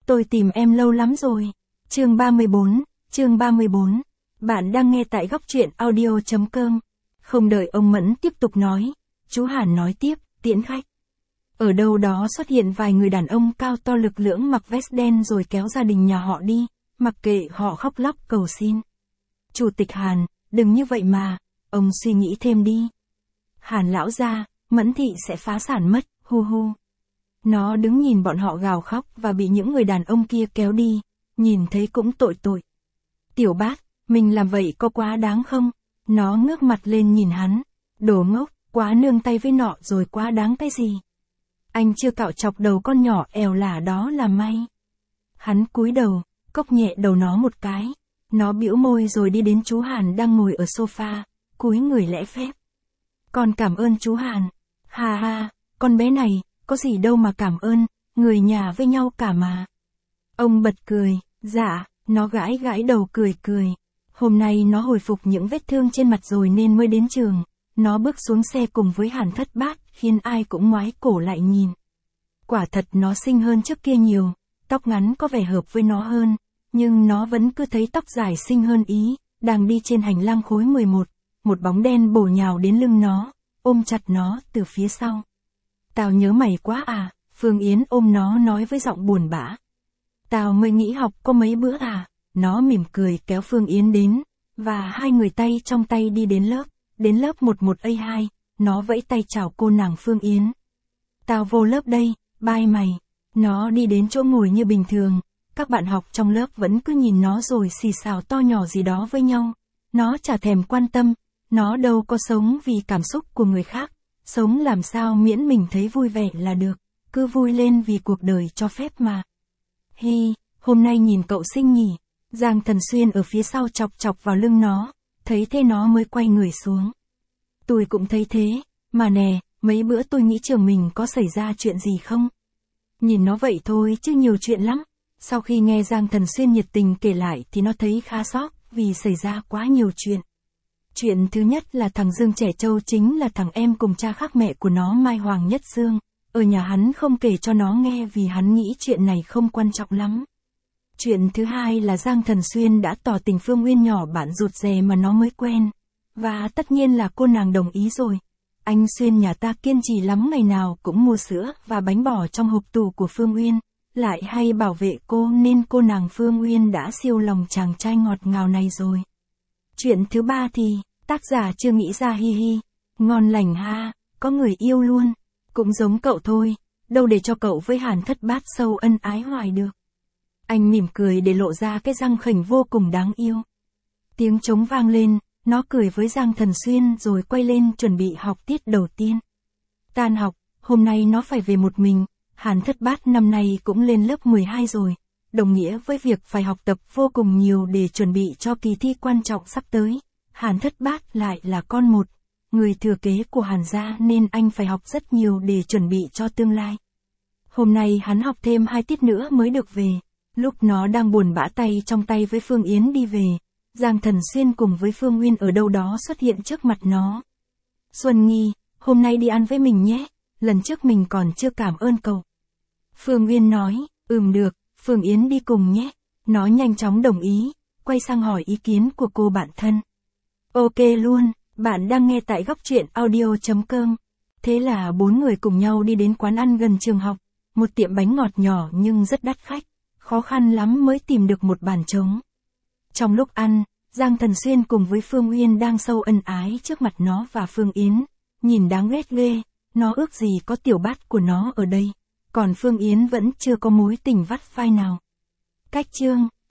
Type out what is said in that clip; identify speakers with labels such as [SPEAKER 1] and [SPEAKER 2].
[SPEAKER 1] Tôi tìm em lâu lắm rồi. Chương 34. Bạn đang nghe tại góc truyện audio.com. Không đợi ông Mẫn tiếp tục nói, chú Hàn nói tiếp, tiễn khách. Ở đâu đó xuất hiện vài người đàn ông cao to lực lưỡng mặc vest đen rồi kéo gia đình nhà họ đi, mặc kệ họ khóc lóc cầu xin. Chủ tịch Hàn, đừng như vậy mà, ông suy nghĩ thêm đi. Hàn lão gia, Mẫn thị sẽ phá sản mất, hu hu. Nó đứng nhìn bọn họ gào khóc và bị những người đàn ông kia kéo đi, nhìn thấy cũng tội. Tiểu Bát, mình làm vậy có quá đáng không? Nó ngước mặt lên nhìn hắn, đồ ngốc, quá nương tay với nọ rồi quá đáng cái gì? Anh chưa cạo chọc đầu con nhỏ èo lả đó là may. Hắn cúi đầu, cốc nhẹ đầu nó một cái. Nó bĩu môi rồi đi đến chú Hàn đang ngồi ở sofa, cúi người lễ phép. Con cảm ơn chú Hàn. Ha ha, con bé này, có gì đâu mà cảm ơn, người nhà với nhau cả mà. Ông bật cười, dạ, nó gãi đầu cười. Hôm nay nó hồi phục những vết thương trên mặt rồi nên mới đến trường. Nó bước xuống xe cùng với Hàn Thất Bát, khiến ai cũng ngoái cổ lại nhìn. Quả thật nó xinh hơn trước kia nhiều, tóc ngắn có vẻ hợp với nó hơn, nhưng nó vẫn cứ thấy tóc dài xinh hơn ý. Đang đi trên hành lang khối 11, một bóng đen bổ nhào đến lưng nó, ôm chặt nó từ phía sau. Tao nhớ mày quá à, Phương Yến ôm nó nói với giọng buồn bã. Tao mới nghỉ học có mấy bữa à, nó mỉm cười kéo Phương Yến đến, và hai người tay trong tay đi đến lớp 11A2, nó vẫy tay chào cô nàng Phương Yến. Tao vô lớp đây, bye mày. Nó đi đến chỗ ngồi như bình thường, các bạn học trong lớp vẫn cứ nhìn nó rồi xì xào to nhỏ gì đó với nhau. Nó chả thèm quan tâm, nó đâu có sống vì cảm xúc của người khác, sống làm sao miễn mình thấy vui vẻ là được, cứ vui lên vì cuộc đời cho phép mà. Hi, hôm nay nhìn cậu xinh nhỉ. Giang Thần Xuyên ở phía sau chọc vào lưng nó, thấy thế nó mới quay người xuống. Tôi cũng thấy thế, mà nè, mấy bữa tôi nghĩ trường mình có xảy ra chuyện gì không? Nhìn nó vậy thôi chứ nhiều chuyện lắm. Sau khi nghe Giang Thần Xuyên nhiệt tình kể lại thì nó thấy khá sốc, vì xảy ra quá nhiều chuyện. Chuyện thứ nhất là thằng Dương Trẻ Trâu chính là thằng em cùng cha khác mẹ của nó Mai Hoàng Nhất Dương. Ở nhà hắn không kể cho nó nghe vì hắn nghĩ chuyện này không quan trọng lắm. Chuyện thứ hai là Giang Thần Xuyên đã tỏ tình Phương Uyên nhỏ bạn rụt rè mà nó mới quen. Và tất nhiên là cô nàng đồng ý rồi. Anh Xuyên nhà ta kiên trì lắm, ngày nào cũng mua sữa và bánh bò trong hộp tủ của Phương Uyên, lại hay bảo vệ cô nên cô nàng Phương Uyên đã siêu lòng chàng trai ngọt ngào này rồi. Chuyện thứ ba thì, tác giả chưa nghĩ ra, hi hi, ngon lành ha, có người yêu luôn, cũng giống cậu thôi, đâu để cho cậu với Hàn Thất Bát sâu ân ái hoài được. Anh mỉm cười để lộ ra cái răng khểnh vô cùng đáng yêu. Tiếng trống vang lên, nó cười với Giang Thần Xuyên rồi quay lên chuẩn bị học tiết đầu tiên. Tan học, hôm nay nó phải về một mình, Hàn Thất Bát năm nay cũng lên lớp 12 rồi, đồng nghĩa với việc phải học tập vô cùng nhiều để chuẩn bị cho kỳ thi quan trọng sắp tới. Hàn Thất Bát lại là con một, người thừa kế của Hàn gia nên anh phải học rất nhiều để chuẩn bị cho tương lai. Hôm nay hắn học thêm 2 tiết nữa mới được về. Lúc nó đang buồn bã tay trong tay với Phương Yến đi về, Giang Thần Xuyên cùng với Phương Uyên ở đâu đó xuất hiện trước mặt nó. Xuân Nghi, hôm nay đi ăn với mình nhé, lần trước mình còn chưa cảm ơn cậu. Phương Uyên nói, được, Phương Yến đi cùng nhé. Nó nhanh chóng đồng ý, quay sang hỏi ý kiến của cô bạn thân. Ok luôn, bạn đang nghe tại góc truyện audio.com. Thế là 4 người cùng nhau đi đến quán ăn gần trường học, một tiệm bánh ngọt nhỏ nhưng rất đắt khách, khó khăn lắm mới tìm được một bàn trống. Trong lúc ăn, Giang Thần Xuyên cùng với Phương Uyên đang sâu ân ái trước mặt nó và Phương Yến, nhìn đáng ghét ghê, nó ước gì có Tiểu Bát của nó ở đây, còn Phương Yến vẫn chưa có mối tình vắt vai nào. Cách chương